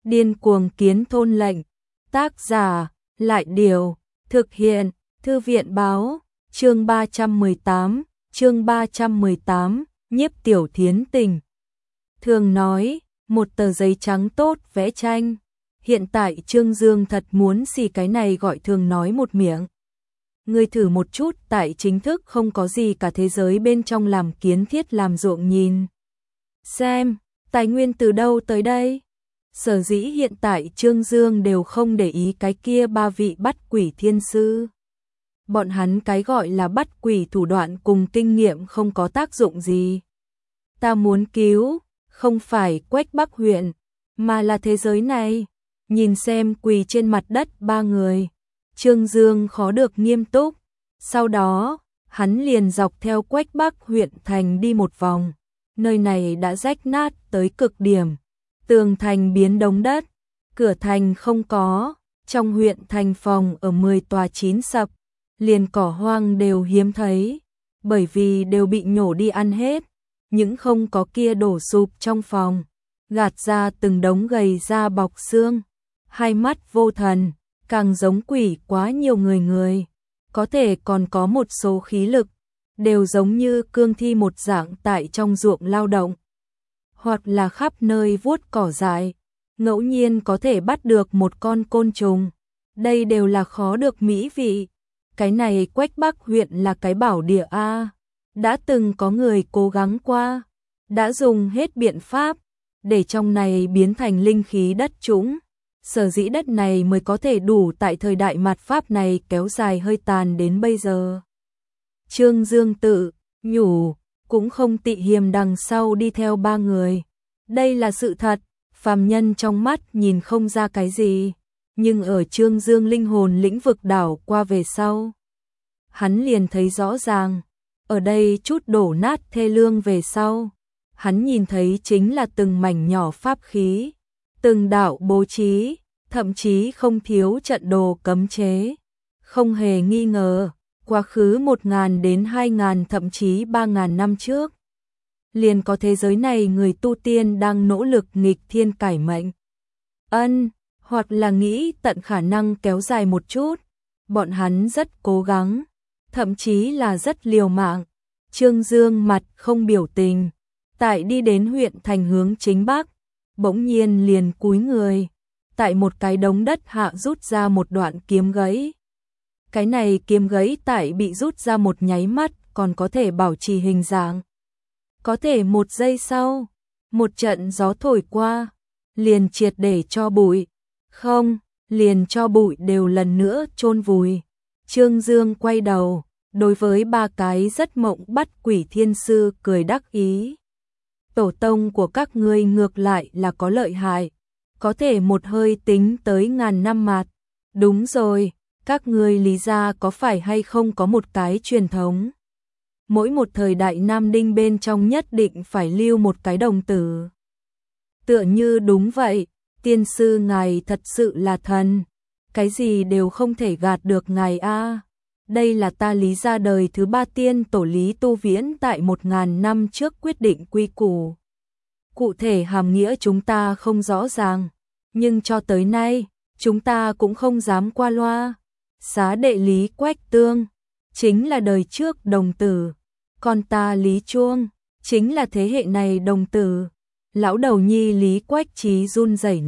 Điên cuồng kiến thôn lệnh. Tác giả, Lại Điều, thực hiện, Thư viện báo, chương 318, Nhiếp Tiểu Thiến Tình. Thường nói, một tờ giấy trắng tốt vẽ tranh. Hiện tại Trương Dương thật muốn xì cái này gọi thường nói một miệng. Ngươi thử một chút, tại chính thức không có gì cả thế giới bên trong làm kiến thiết làm ruộng nhìn. Xem, tài nguyên từ đâu tới đây? Sở dĩ hiện tại Trương Dương đều không để ý cái kia ba vị bắt quỷ thiên sư. Bọn hắn cái gọi là bắt quỷ thủ đoạn cùng kinh nghiệm không có tác dụng gì. Ta muốn cứu, không phải Quách Bắc huyện, mà là thế giới này. Nhìn xem quỳ trên mặt đất ba người. Trương Dương khó được nghiêm túc. Sau đó, hắn liền dọc theo Quách Bắc huyện thành đi một vòng. Nơi này đã rách nát tới cực điểm. Tường thành biến đống đất, cửa thành không có, trong huyện thành phòng ở 10 tòa chín sập, liền cỏ hoang đều hiếm thấy, bởi vì đều bị nhổ đi ăn hết, những không có kia đổ sụp trong phòng, gạt ra từng đống gầy da bọc xương, hai mắt vô thần, càng giống quỷ quá nhiều người, có thể còn có một số khí lực, đều giống như cương thi một dạng tại trong ruộng lao động. Hoặc là khắp nơi vuốt cỏ dại, ngẫu nhiên có thể bắt được một con côn trùng. Đây đều là khó được mỹ vị. Cái này Quách Bắc huyện là cái bảo địa A. Đã từng có người cố gắng qua, đã dùng hết biện pháp, để trong này biến thành linh khí đất trũng. Sở dĩ đất này mới có thể đủ tại thời đại mạt Pháp này kéo dài hơi tàn đến bây giờ. Trương Dương tự nhủ, cũng không tị hiềm đằng sau đi theo ba người. Đây là sự thật, phàm nhân trong mắt nhìn không ra cái gì, nhưng ở Trương Dương linh hồn lĩnh vực đảo qua về sau. Hắn liền thấy rõ ràng, ở đây chút đổ nát thê lương về sau. Hắn nhìn thấy chính là từng mảnh nhỏ pháp khí, từng đạo bố trí, thậm chí không thiếu trận đồ cấm chế. Không hề nghi ngờ. Quá khứ 1000 đến 2000 thậm chí 3000 năm trước, liền có thế giới này người tu tiên đang nỗ lực nghịch thiên cải mệnh. Hoặc là nghĩ tận khả năng kéo dài một chút, bọn hắn rất cố gắng, thậm chí là rất liều mạng. Trương Dương mặt không biểu tình, tại đi đến huyện thành hướng chính bắc, bỗng nhiên liền cúi người, tại một cái đống đất hạ rút ra một đoạn kiếm gãy. Cái này kiếm gãy tại bị rút ra một nháy mắt còn có thể bảo trì hình dạng. Có thể một giây sau, một trận gió thổi qua, liền triệt để cho bụi. Không, liền cho bụi đều lần nữa chôn vùi. Trương Dương quay đầu, đối với ba cái rất mộng bắt quỷ thiên sư cười đắc ý. Tổ tông của các ngươi ngược lại là có lợi hại, có thể một hơi tính tới 1000 năm mạt. Đúng rồi. Các ngươi Lý gia có phải hay không có một cái truyền thống? Mỗi một thời đại Nam Đinh bên trong nhất định phải lưu một cái đồng tử. Tựa như đúng vậy, tiên sư ngài thật sự là thần. Cái gì đều không thể gạt được ngài a. Đây là ta Lý gia đời thứ 3 tiên tổ Lý Tu Viễn tại 1000 năm trước quyết định quy củ. Cụ thể hàm nghĩa chúng ta không rõ ràng, nhưng cho tới nay, chúng ta cũng không dám qua loa. Xá đệ Lý Quách Tương, chính là đời trước đồng tử, còn ta Lý Chuông, chính là thế hệ này đồng tử. Lão đầu nhi Lý Quách Trí run rẩy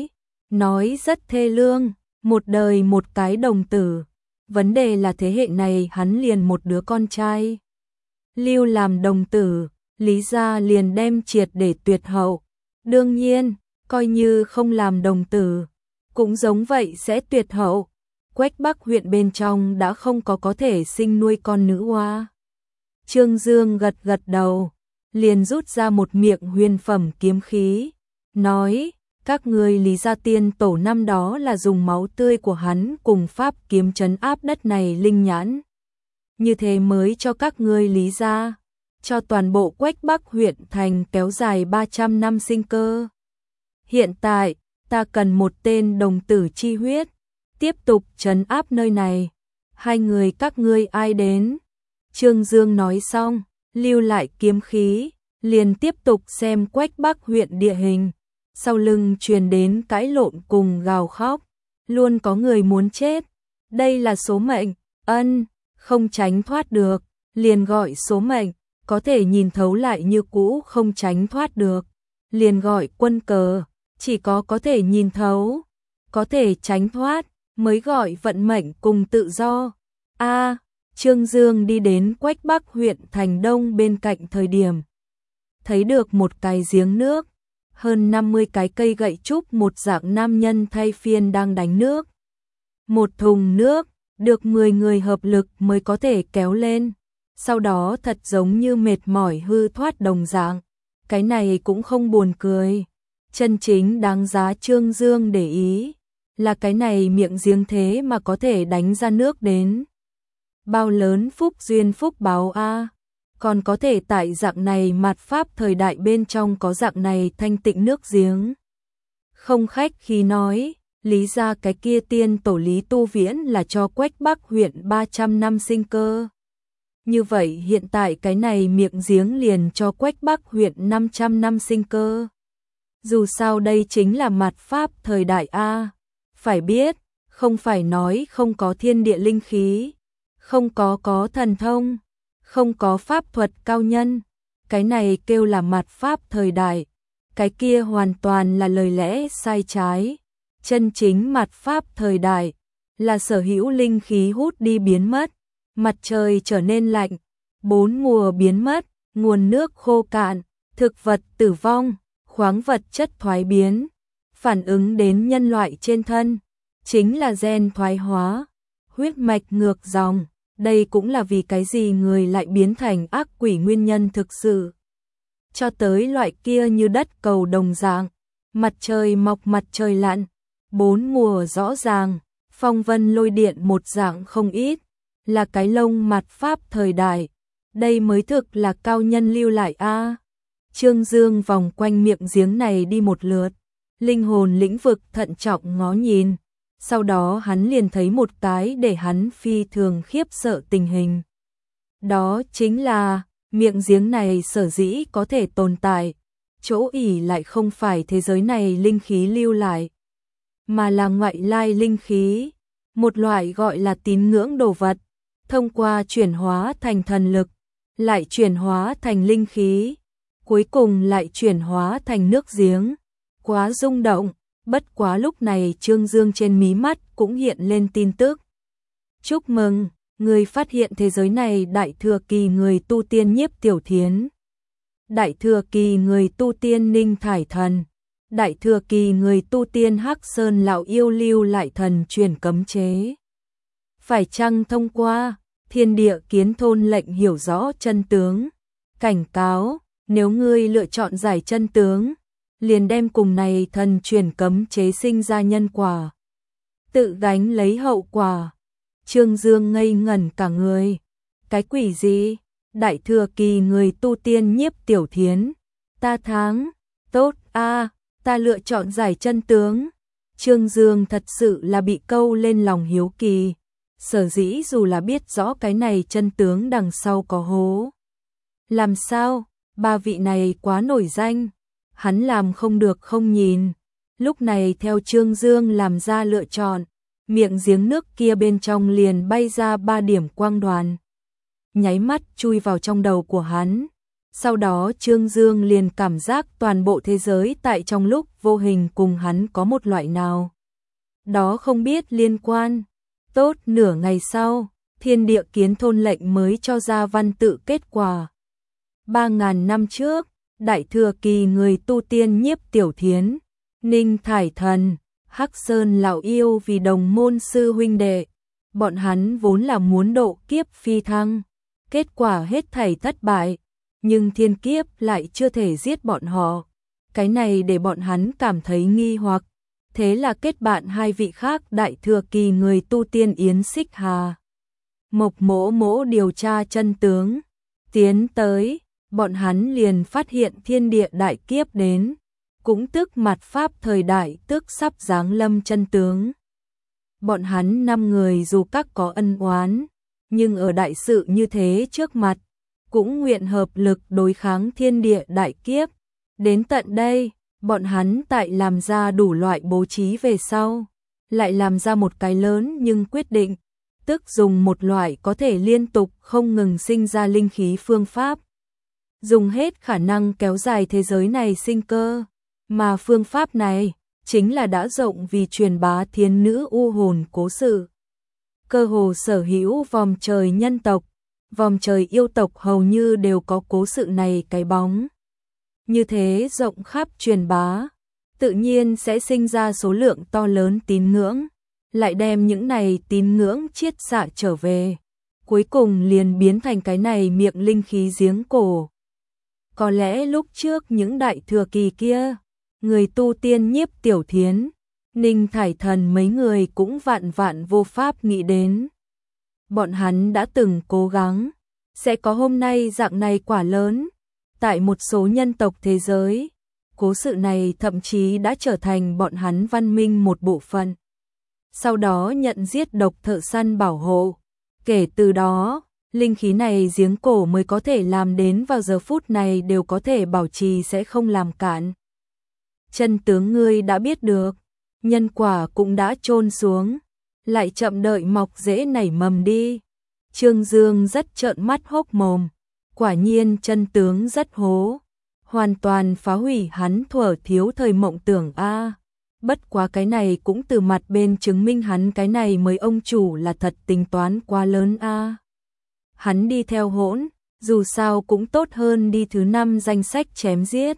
nói rất thê lương, một đời một cái đồng tử. Vấn đề là thế hệ này hắn liền một đứa con trai. Lưu làm đồng tử, Lý gia liền đem triệt để tuyệt hậu. Đương nhiên, coi như không làm đồng tử, cũng giống vậy sẽ tuyệt hậu. Quách Bắc huyện bên trong đã không có thể sinh nuôi con nữ hoa. Trương Dương gật gật đầu, liền rút ra một miệng huyền phẩm kiếm khí, nói, các ngươi Lý gia tiên tổ năm đó là dùng máu tươi của hắn cùng pháp kiếm trấn áp đất này linh nhãn. Như thế mới cho các ngươi Lý gia, cho toàn bộ Quách Bắc huyện thành kéo dài 300 năm sinh cơ. Hiện tại, ta cần một tên đồng tử chi huyết, tiếp tục trấn áp nơi này. Hai người các ngươi ai đến? Trương Dương nói xong, lưu lại kiếm khí, liền tiếp tục xem Quách Bắc huyện địa hình. sau lưng truyền đến cãi lộn cùng gào khóc, luôn có người muốn chết. Đây là số mệnh, không tránh thoát được, liền gọi số mệnh, có thể nhìn thấu lại như cũ không tránh thoát được, liền gọi quân cờ, chỉ có thể nhìn thấu, có thể tránh thoát, mới gọi vận mệnh cùng tự do. Trương Dương đi đến Quách Bắc huyện Thành Đông bên cạnh thời điểm, thấy được một cái giếng nước, hơn 50 cái cây gậy trúc một dạng nam nhân thay phiên đang đánh nước. Một thùng nước, được 10 người hợp lực mới có thể kéo lên, sau đó thật giống như mệt mỏi hư thoát đồng dạng. Cái này cũng không buồn cười, chân chính đáng giá Trương Dương để ý, là cái này miệng giếng thế mà có thể đánh ra nước đến. Bao lớn phúc duyên phúc báo a, còn có thể tại dạng này mạt pháp thời đại bên trong có dạng này thanh tịnh nước giếng. Không khách khí nói, lý ra cái kia tiên tổ Lý Tu Viễn là cho Quách Bắc huyện 300 năm sinh cơ. Như vậy hiện tại cái này miệng giếng liền cho Quách Bắc huyện 500 năm sinh cơ. Dù sao đây chính là mạt pháp thời đại a, phải biết, không phải nói không có thiên địa linh khí, không có thần thông, không có pháp thuật cao nhân, cái này kêu là mạt pháp thời đại, cái kia hoàn toàn là lời lẽ sai trái. Chân chính mạt pháp thời đại là sở hữu linh khí hút đi biến mất, mặt trời trở nên lạnh, 4 mùa biến mất, nguồn nước khô cạn, thực vật tử vong, khoáng vật chất thoái biến, phản ứng đến nhân loại trên thân, chính là gen thoái hóa, huyết mạch ngược dòng. Đây cũng là vì cái gì người lại biến thành ác quỷ nguyên nhân thực sự. Cho tới loại kia như đất cầu đồng dạng, mặt trời mọc mặt trời lặn, 4 mùa rõ ràng, phong vân lôi điện một dạng không ít, là cái lông mạt pháp thời đại. Đây mới thực là cao nhân lưu lại a. Trương Dương vòng quanh miệng giếng này đi một lượt, linh hồn lĩnh vực thận trọng ngó nhìn. Sau đó hắn liền thấy một cái để hắn phi thường khiếp sợ tình hình. Đó chính là, miệng giếng này sở dĩ có thể tồn tại, chỗ ỉ lại không phải thế giới này linh khí lưu lại, mà là ngoại lai linh khí, một loại gọi là tín ngưỡng đồ vật, thông qua chuyển hóa thành thần lực, lại chuyển hóa thành linh khí, cuối cùng lại chuyển hóa thành nước giếng. Quá rung động. Bất quá lúc này Trương Dương trên mí mắt cũng hiện lên tin tức. Chúc mừng, người phát hiện thế giới này đại thừa kỳ người tu tiên Nhiếp Tiểu Thiến. Đại thừa kỳ người tu tiên Ninh Thải Thần. Đại thừa kỳ người tu tiên Hắc Sơn Lão Yêu lưu lại thần truyền cấm chế. Phải chăng thông qua thiên địa kiến thôn lệnh hiểu rõ chân tướng. Cảnh cáo, nếu ngươi lựa chọn giải chân tướng, liền đem cùng này thần truyền cấm chế sinh ra nhân quả, tự gánh lấy hậu quả. Trương Dương ngây ngẩn cả người. Cái quỷ gì? Đại thừa kỳ người tu tiên Nhiếp Tiểu Thiến. Ta thắng. Tốt a, ta lựa chọn giải chân tướng. Trương Dương thật sự là bị câu lên lòng hiếu kỳ. Sở dĩ dù là biết rõ cái này chân tướng đằng sau có hố. Làm sao? Ba vị này quá nổi danh. Hắn làm không được không nhìn. Lúc này theo Trương Dương làm ra lựa chọn, miệng giếng nước kia bên trong liền bay ra 3 điểm quang đoàn, nháy mắt chui vào trong đầu của hắn. Sau đó Trương Dương liền cảm giác toàn bộ thế giới tại trong lúc vô hình cùng hắn có một loại nào đó không biết liên quan. Tốt nửa ngày sau, thiên địa kiến thôn lệnh mới cho ra văn tự kết quả. 3.000 năm trước, đại thừa kỳ người tu tiên Nhiếp Tiểu Thiến, Ninh Thải Thần, Hắc Sơn Lão Yêu vì đồng môn sư huynh đệ, bọn hắn vốn là muốn độ kiếp phi thăng, kết quả hết thảy thất bại, nhưng thiên kiếp lại chưa thể giết bọn họ. Cái này để bọn hắn cảm thấy nghi hoặc, thế là kết bạn 2 vị khác đại thừa kỳ người tu tiên Yến Xích Hà, Mộc Mỗ Mỗ điều tra chân tướng. Tiến tới, bọn hắn liền phát hiện thiên địa đại kiếp đến, cũng tức mạt pháp thời đại tức sắp giáng lâm chân tướng. Bọn hắn 5 người dù các có ân oán, nhưng ở đại sự như thế trước mặt, cũng nguyện hợp lực đối kháng thiên địa đại kiếp. Đến tận đây, Bọn hắn tại làm ra đủ loại bố trí về sau, lại làm ra một cái lớn nhưng quyết định, tức dùng một loại có thể liên tục không ngừng sinh ra linh khí phương pháp. Dùng hết khả năng kéo dài thế giới này sinh cơ, mà phương pháp này chính là đã rộng vì truyền bá thiên nữ u hồn cố sự. Cơ hồ sở hữu vòm trời nhân tộc, vòm trời yêu tộc hầu như đều có cố sự này cái bóng. Như thế rộng khắp truyền bá, tự nhiên sẽ sinh ra số lượng to lớn tín ngưỡng, lại đem những này tín ngưỡng chiết xạ trở về, cuối cùng liền biến thành cái này miệng linh khí giếng cổ. Có lẽ lúc trước những đại thừa kỳ kia, người tu tiên Nhiếp Tiểu Thiến, Ninh Thải Thần mấy người cũng vạn vạn vô pháp nghĩ đến. Bọn hắn đã từng cố gắng, sẽ có hôm nay dạng này quả lớn. Tại một số nhân tộc thế giới, cố sự này thậm chí đã trở thành bọn hắn văn minh một bộ phận. Sau đó nhận giết độc thợ săn bảo hộ. Kể từ đó, linh khí này giếng cổ mới có thể làm đến vào giờ phút này đều có thể bảo trì sẽ không làm cản. Chân tướng ngươi đã biết được, nhân quả cũng đã chôn xuống, lại chậm đợi mọc rễ nảy mầm đi. Trương Dương rất trợn mắt hốc mồm, quả nhiên chân tướng rất hố, hoàn toàn phá hủy hắn thuở thiếu thời mộng tưởng a. Bất quá cái này cũng từ mặt bên chứng minh hắn cái này mới ông chủ là thật tính toán quá lớn a. Hắn đi theo hỗn, dù sao cũng tốt hơn đi thứ 5 danh sách chém giết.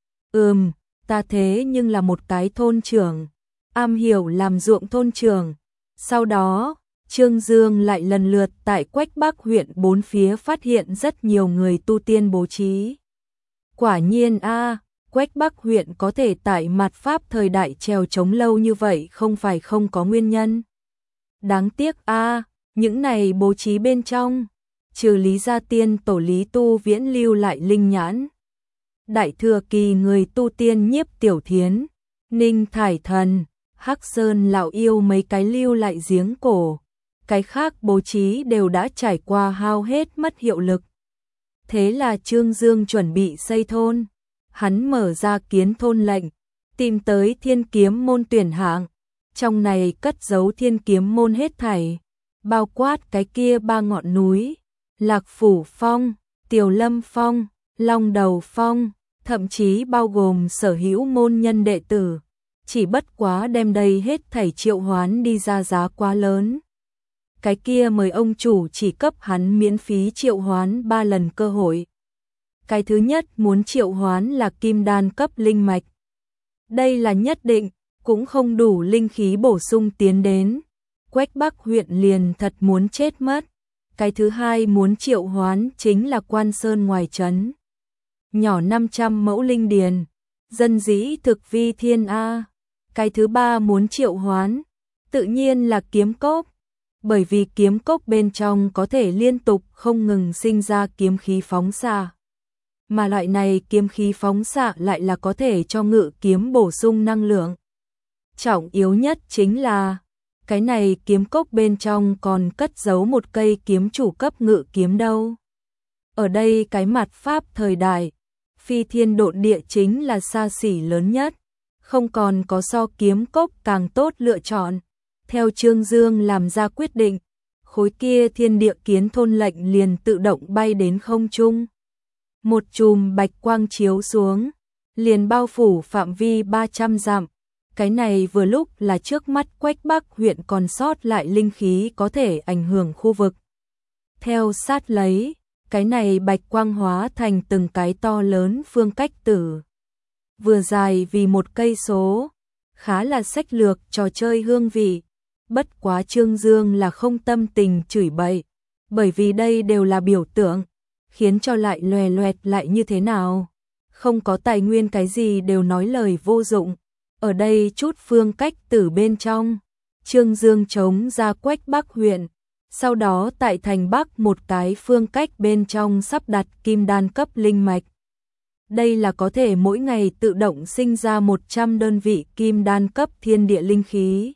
Ta thế nhưng là một cái thôn trưởng, am hiểu làm ruộng thôn trưởng. Sau đó, Trương Dương lại lần lượt tại Quách Bắc huyện bốn phía phát hiện rất nhiều người tu tiên bố trí. Quả nhiên Quách Bắc huyện có thể tại mạt Pháp thời đại trèo chống lâu như vậy không phải không có nguyên nhân. Đáng tiếc những này bố trí bên trong, trừ Lý Gia Tiên tổ Lý Tu Viễn lưu lại linh nhãn. Đại thừa kỳ người tu tiên Nhiếp Tiểu Thiến, Ninh Thải Thần, Hắc Sơn lão yêu mấy cái lưu lại giếng cổ. Cái khác bố trí đều đã trải qua hao hết mất hiệu lực. Thế là Trương Dương chuẩn bị xây thôn. Hắn mở ra kiến thôn lệnh, tìm tới Thiên Kiếm môn tuyển hạng. Trong này cất giấu Thiên Kiếm môn hết thảy, bao quát cái kia 3 ngọn núi, Lạc Phủ Phong, Tiểu Lâm Phong, Long Đầu Phong, thậm chí bao gồm sở hữu môn nhân đệ tử. Chỉ bất quá đem đây hết thảy triệu hoán đi ra giá quá lớn. Cái kia mời ông chủ chỉ cấp hắn miễn phí triệu hoán 3 lần cơ hội. Cái thứ nhất muốn triệu hoán là kim đan cấp linh mạch. Đây là nhất định, cũng không đủ linh khí bổ sung tiến đến. Quách Bắc huyện liền thật muốn chết mất. Cái thứ hai muốn triệu hoán chính là Quan Sơn ngoài trấn. Nhỏ 500 mẫu linh điền, dân dĩ thực vi thiên a. Cái thứ ba muốn triệu hoán, tự nhiên là kiếm cốc. Bởi vì kiếm cốc bên trong có thể liên tục không ngừng sinh ra kiếm khí phóng xạ. Mà loại này kiếm khí phóng xạ lại là có thể cho ngự kiếm bổ sung năng lượng. Trọng yếu nhất chính là, cái này kiếm cốc bên trong còn cất giấu một cây kiếm chủ cấp ngự kiếm đâu. Ở đây cái mạt Pháp thời đại, phi thiên độn địa chính là xa xỉ lớn nhất. Không còn có so kiếm cốc càng tốt lựa chọn. Theo Trương Dương làm ra quyết định, khối kia thiên địa kiến thôn lệnh liền tự động bay đến không trung. Một chùm bạch quang chiếu xuống, liền bao phủ phạm vi 300 dặm. Cái này vừa lúc là trước mắt Quách Bắc huyện còn sót lại linh khí có thể ảnh hưởng khu vực. Theo sát lấy, cái này bạch quang hóa thành từng cái to lớn phương cách tử. Vừa dài vì 1 cây số, khá là sách lược trò chơi hương vị. Bất quá Trương Dương là không tâm tình chửi bậy, bởi vì đây đều là biểu tượng, khiến cho lại lòe loẹt lại như thế nào. Không có tài nguyên cái gì đều nói lời vô dụng. Ở đây chút phương cách tử bên trong, Trương Dương chống ra Quách Bắc huyện, sau đó tại thành Bắc một cái phương cách bên trong sắp đặt kim đan cấp linh mạch. Đây là có thể mỗi ngày tự động sinh ra 100 đơn vị kim đan cấp thiên địa linh khí.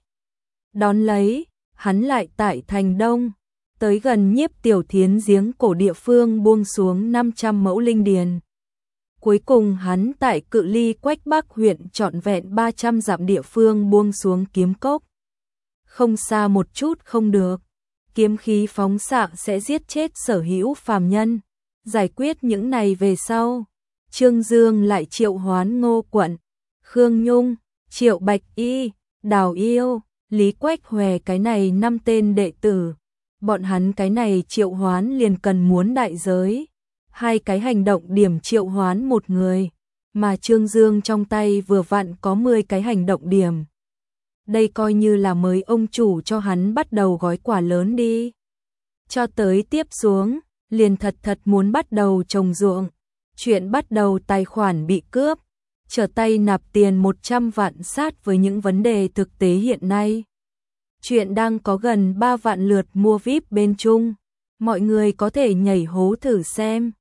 Đón lấy, hắn lại tại thành Đông, tới gần Nhiếp Tiểu Thiến giếng cổ địa phương buông xuống 500 mẫu linh điền. Cuối cùng hắn tại cự ly Quách Bắc huyện trọn vẹn 300 dặm địa phương buông xuống kiếm cốc. Không xa một chút không được, kiếm khí phóng xạ sẽ giết chết sở hữu phàm nhân. Giải quyết những này về sau, Trương Dương lại triệu hoán Ngô Quận, Khương Nhung, Triệu Bạch Y, Đào Yêu, Lý Quách Hòe cái này 5 tên đệ tử. Bọn hắn cái này triệu hoán liền cần muốn đại giới. 2 cái hành động điểm triệu hoán một người, mà Trương Dương trong tay vừa vặn có 10 cái hành động điểm. Đây coi như là mới ông chủ cho hắn bắt đầu gói quà lớn đi. Cho tới tiếp xuống, liền thật muốn bắt đầu trồng ruộng. Chuyện bắt đầu tài khoản bị cướp, trở tay nạp tiền 100 vạn sát với những vấn đề thực tế hiện nay. Chuyện đang có gần 3 vạn lượt mua VIP bên Trung. Mọi người có thể nhảy hố thử xem.